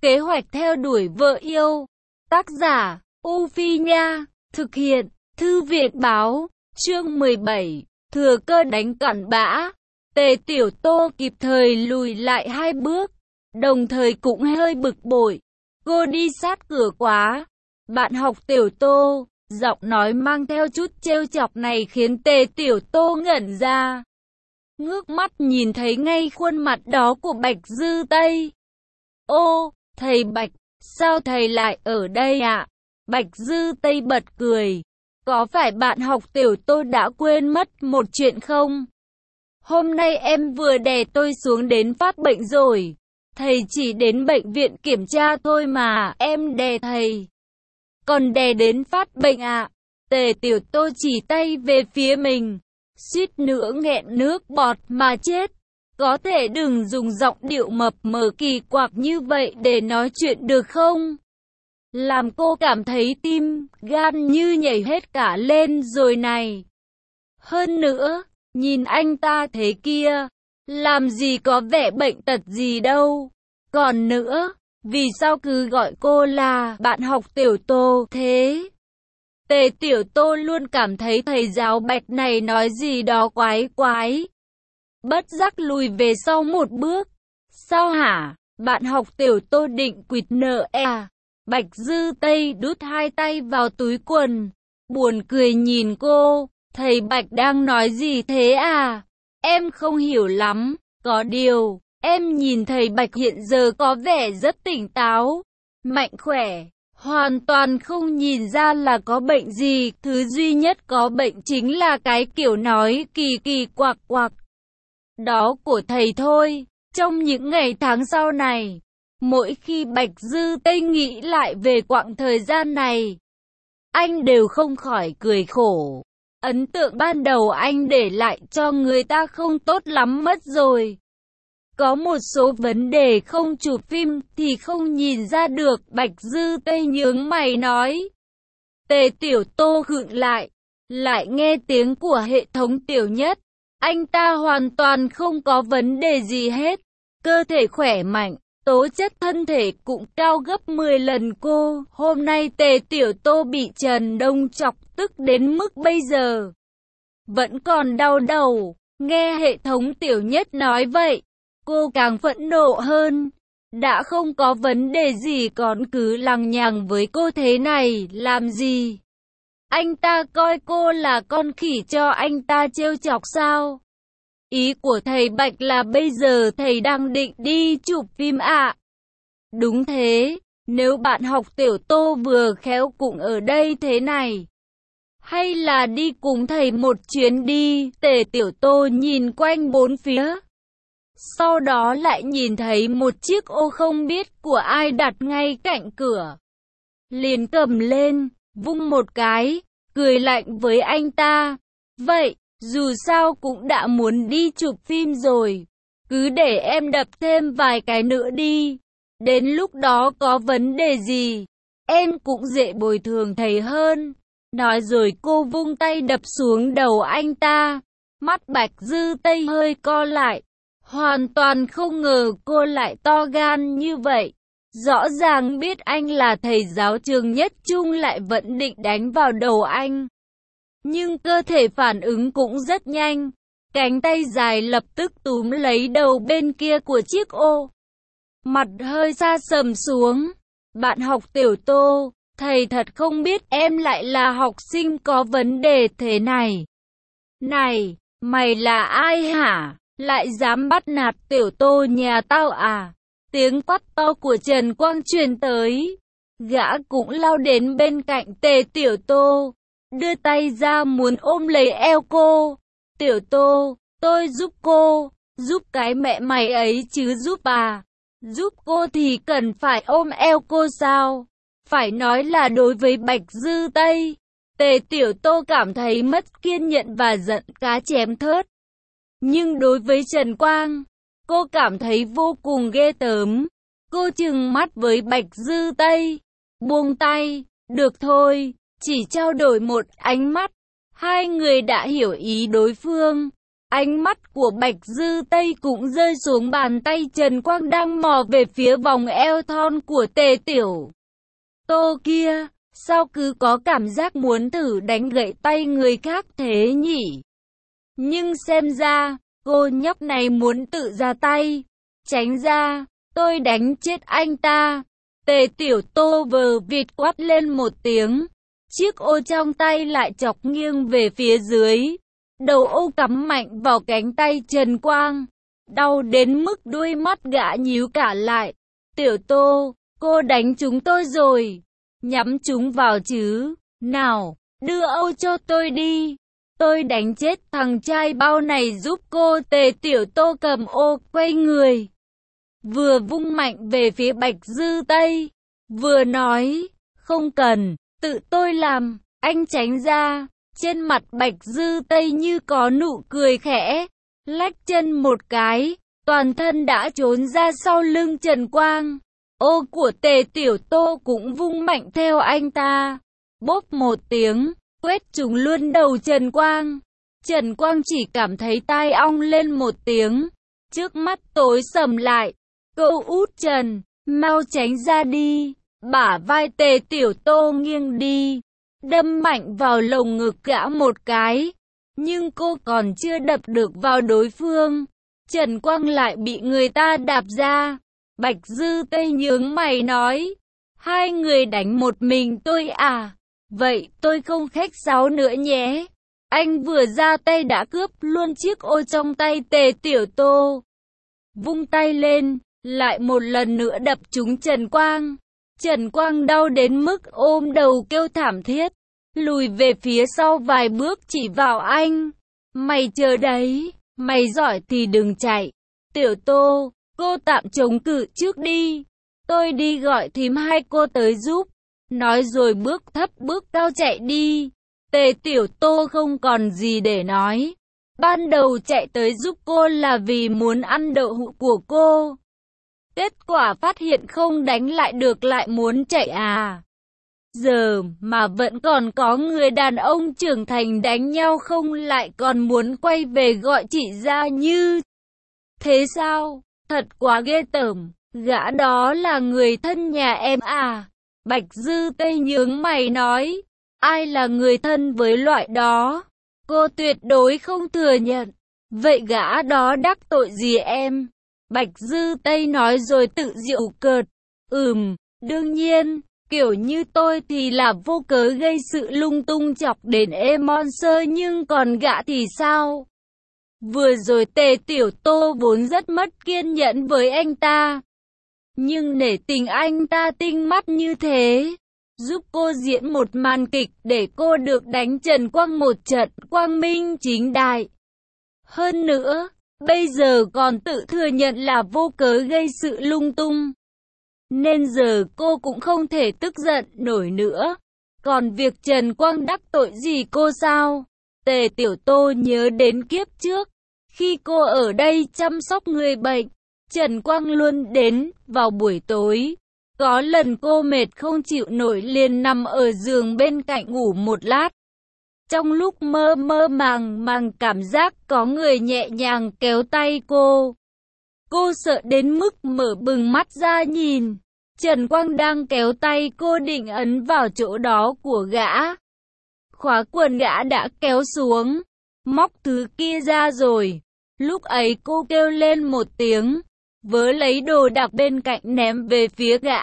Kế hoạch theo đuổi vợ yêu. Tác giả, U Phi Nha. Thực hiện, Thư viện báo. Chương 17. Thừa cơ đánh cặn bã. Tề Tiểu Tô kịp thời lùi lại 2 bước, đồng thời cũng hơi bực bội. Cô đi sát cửa quá. Bạn học Tiểu Tô, giọng nói mang theo chút trêu chọc này khiến Tề Tiểu Tô ngẩn ra. Ngước mắt nhìn thấy ngay khuôn mặt đó của Bạch Dư Tây. Ô, thầy Bạch, sao thầy lại ở đây ạ? Bạch Dư Tây bật cười. Có phải bạn học Tiểu Tô đã quên mất một chuyện không? Hôm nay em vừa đè tôi xuống đến phát bệnh rồi. Thầy chỉ đến bệnh viện kiểm tra thôi mà, em đè thầy. Còn đè đến phát bệnh ạ? Tề Tiểu Tô chỉ tay về phía mình, suýt nữa nghẹn nước bọt mà chết. Có thể đừng dùng giọng điệu mập mờ kỳ quặc như vậy để nói chuyện được không? Làm cô cảm thấy tim, gan như nhảy hết cả lên rồi này. Hơn nữa, nhìn anh ta thế kia, làm gì có vẻ bệnh tật gì đâu. Còn nữa, vì sao cứ gọi cô là bạn học Tiểu Tô thế? Tề Tiểu Tô luôn cảm thấy thầy giáo Bạch này nói gì đó quái quái. Bất giác lùi về sau một bước. Sao hả? Bạn học Tiểu Tô định quỵt nợ à? Bạch Dư Tây đút 2 tay vào túi quần, buồn cười nhìn cô. Thầy Bạch đang nói gì thế à? Em không hiểu lắm. Có điều, em nhìn thầy Bạch hiện giờ có vẻ rất tỉnh táo, mạnh khỏe, hoàn toàn không nhìn ra là có bệnh gì. Thứ duy nhất có bệnh chính là cái kiểu nói kỳ kỳ quặc quặc đó của thầy thôi. Trong những ngày tháng sau này, mỗi khi Bạch Dư Tây nghĩ lại về quãng thời gian này, anh đều không khỏi cười khổ. Ấn tượng ban đầu anh để lại cho người ta không tốt lắm mất rồi. Có một số vấn đề không chụp phim thì không nhìn ra được. Bạch Dư Tây nhướng mày nói. Tề Tiểu Tô khựng lại nghe tiếng của hệ thống Tiểu Nhất. Anh ta hoàn toàn không có vấn đề gì hết. Cơ thể khỏe mạnh, tố chất thân thể cũng cao gấp 10 lần cô. Hôm nay Tề Tiểu Tô bị Trần Đông chọc tức đến mức bây giờ vẫn còn đau đầu. Nghe hệ thống Tiểu Nhất nói vậy, cô càng phẫn nộ hơn. Đã không có vấn đề gì còn cứ lằng nhằng với cô thế này làm gì? Anh ta coi cô là con khỉ cho anh ta trêu chọc sao? Ý của thầy Bạch là bây giờ thầy đang định đi chụp phim ạ? Đúng thế, nếu bạn học Tiểu Tô vừa khéo cũng ở đây thế này, hay là đi cùng thầy một chuyến đi? Tề Tiểu Tô nhìn quanh bốn phía, sau đó lại nhìn thấy một chiếc ô không biết của ai đặt ngay cạnh cửa. Liền cầm lên, vung một cái, cười lạnh với anh ta. Vậy, dù sao cũng đã muốn đi chụp phim rồi, cứ để em đập thêm vài cái nữa đi. Đến lúc đó có vấn đề gì, em cũng dễ bồi thường thầy hơn. Nói rồi cô vung tay đập xuống đầu anh ta. Mắt Bạch Dư Tây hơi co lại. Hoàn toàn không ngờ cô lại to gan như vậy. Rõ ràng biết anh là thầy giáo trường Nhất Trung lại vẫn định đánh vào đầu anh. Nhưng cơ thể phản ứng cũng rất nhanh. Cánh tay dài lập tức túm lấy đầu bên kia của chiếc ô. Mặt hơi sa sầm xuống. Bạn học Tiểu Tô, thầy thật không biết em lại là học sinh có vấn đề thế này. Này, mày là ai hả? Lại dám bắt nạt Tiểu Tô nhà tao à? Tiếng quát to của Trần Quang truyền tới. Gã cũng lao đến bên cạnh Tề Tiểu Tô, đưa tay ra muốn ôm lấy eo cô. Tiểu Tô, tôi giúp cô. Giúp cái mẹ mày ấy chứ giúp à? Giúp cô thì cần phải ôm eo cô sao? Phải nói là đối với Bạch Dư Tây, Tề Tiểu Tô cảm thấy mất kiên nhẫn và giận cá chém thớt. Nhưng đối với Trần Quang, cô cảm thấy vô cùng ghê tởm. Cô trừng mắt với Bạch Dư Tây. Buông tay, được thôi, chỉ trao đổi một ánh mắt. Hai người đã hiểu ý đối phương. Ánh mắt của Bạch Dư Tây cũng rơi xuống bàn tay Trần Quang đang mò về phía vòng eo thon của Tề Tiểu Tô kia. Sao cứ có cảm giác muốn thử đánh gãy tay người khác thế nhỉ? Nhưng xem ra, cô nhóc này muốn tự ra tay. Tránh ra, tôi đánh chết anh ta. Tề Tiểu Tô vờ vịt quát lên một tiếng. Chiếc ô trong tay lại chọc nghiêng về phía dưới. Đầu ô cắm mạnh vào cánh tay Trần Quang. Đau đến mức đuôi mắt gã nhíu cả lại. Tiểu Tô, cô đánh chúng tôi rồi. Nhắm chúng vào chứ. Nào, đưa ô cho tôi đi. Tôi đánh chết thằng trai bao này giúp cô. Tề Tiểu Tô cầm ô quay người. Vừa vung mạnh về phía Bạch Dư Tây. Vừa nói, không cần, tự tôi làm, anh tránh ra. Trên mặt Bạch Dư Tây như có nụ cười khẽ. Lách chân một cái, toàn thân đã trốn ra sau lưng Trần Quang. Ô của Tề Tiểu Tô cũng vung mạnh theo anh ta. Bốp một tiếng, quét trúng luôn đầu Trần Quang. Trần Quang chỉ cảm thấy tai ong lên một tiếng. Trước mắt tối sầm lại. Cậu út Trần, mau tránh ra đi. Bả vai Tề Tiểu Tô nghiêng đi. Đâm mạnh vào lồng ngực gã một cái. Nhưng cô còn chưa đập được vào đối phương. Trần Quang lại bị người ta đạp ra. Bạch Dư Tây nhướng mày nói. Hai người đánh một mình tôi à? Vậy tôi không khách sáo nữa nhé. Anh vừa ra tay đã cướp luôn chiếc ô trong tay Tề Tiểu Tô. Vung tay lên, lại một lần nữa đập trúng Trần Quang. Trần Quang đau đến mức ôm đầu kêu thảm thiết. Lùi về phía sau vài bước chỉ vào anh. Mày chờ đấy, mày giỏi thì đừng chạy. Tiểu Tô, cô tạm chống cự trước đi. Tôi đi gọi thím hai cô tới giúp. Nói rồi bước thấp bước cao chạy đi. Tề Tiểu Tô không còn gì để nói. Ban đầu chạy tới giúp cô là vì muốn ăn đậu hũ của cô. Kết quả phát hiện không đánh lại được lại muốn chạy à. Giờ mà vẫn còn có người đàn ông trưởng thành đánh nhau không lại còn muốn quay về gọi chị ra như thế sao? Thật quá ghê tởm, gã đó là người thân nhà em à? Bạch Dư Tây nhướng mày nói, ai là người thân với loại đó? Cô tuyệt đối không thừa nhận. Vậy gã đó đắc tội gì em? Bạch Dư Tây nói rồi tự giễu cợt. Đương nhiên, kiểu như tôi thì là vô cớ gây sự lung tung chọc đến Monster nhưng còn gã thì sao? Vừa rồi Tề Tiểu Tô vốn rất mất kiên nhẫn với anh ta. Nhưng nể tình anh ta tinh mắt như thế, giúp cô diễn một màn kịch để cô được đánh Trần Quang một trận quang minh chính đại. Hơn nữa, bây giờ còn tự thừa nhận là vô cớ gây sự lung tung. Nên giờ cô cũng không thể tức giận nổi nữa. Còn việc Trần Quang đắc tội gì cô sao? Tề Tiểu Tô nhớ đến kiếp trước. Khi cô ở đây chăm sóc người bệnh, Trần Quang luôn đến vào buổi tối. Có lần cô mệt không chịu nổi liền nằm ở giường bên cạnh ngủ một lát. Trong lúc mơ mơ màng cảm giác có người nhẹ nhàng kéo tay cô. Cô sợ đến mức mở bừng mắt ra nhìn. Trần Quang đang kéo tay cô định ấn vào chỗ đó của gã. Khóa quần gã đã kéo xuống, móc thứ kia ra rồi. Lúc ấy cô kêu lên một tiếng, vớ lấy đồ đạc bên cạnh ném về phía gã.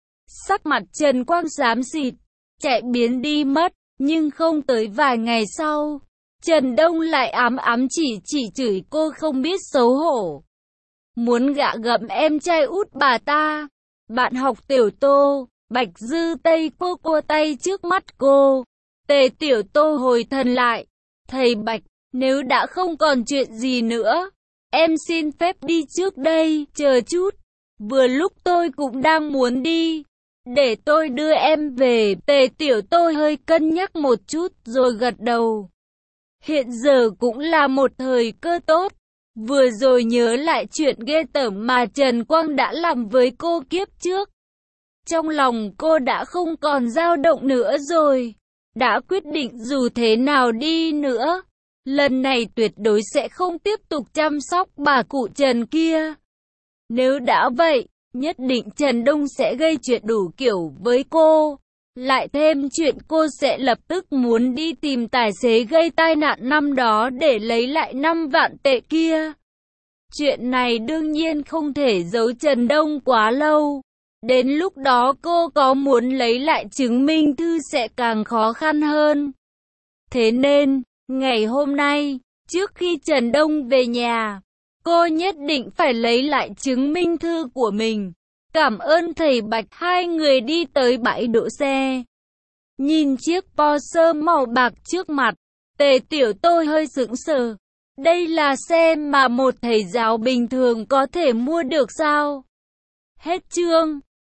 Sắc mặt Trần Quang xám xịt, chạy biến đi mất. Nhưng không tới vài ngày sau, Trần Đông lại ám chỉ chửi cô không biết xấu hổ. Muốn gạ gẫm em trai út bà ta. Bạn học Tiểu Tô, Bạch Dư Tây cô tay trước mắt cô. Tề Tiểu Tô hồi thần lại. Thầy Bạch, nếu đã không còn chuyện gì nữa, em xin phép đi trước đây, chờ chút. Vừa lúc tôi cũng đang muốn đi. Để tôi đưa em về. Tề Tiểu Tô hơi cân nhắc một chút rồi gật đầu. Hiện giờ cũng là một thời cơ tốt. Vừa rồi nhớ lại chuyện ghê tởm mà Trần Quang đã làm với cô kiếp trước. Trong lòng cô đã không còn dao động nữa rồi. Đã quyết định dù thế nào đi nữa, lần này tuyệt đối sẽ không tiếp tục chăm sóc bà cụ Trần kia. Nếu đã vậy, nhất định Trần Đông sẽ gây chuyện đủ kiểu với cô. Lại thêm chuyện cô sẽ lập tức muốn đi tìm tài xế gây tai nạn năm đó để lấy lại 5 vạn tệ kia. Chuyện này đương nhiên không thể giấu Trần Đông quá lâu. Đến lúc đó cô có muốn lấy lại chứng minh thư sẽ càng khó khăn hơn. Thế nên, ngày hôm nay, trước khi Trần Đông về nhà, cô nhất định phải lấy lại chứng minh thư của mình. Cảm ơn thầy Bạch. Hai người đi tới bãi đỗ xe. Nhìn chiếc Porsche màu bạc trước mặt, Tề Tiểu Tôi hơi sững sờ. Đây là xe mà một thầy giáo bình thường có thể mua được sao? Hết chương.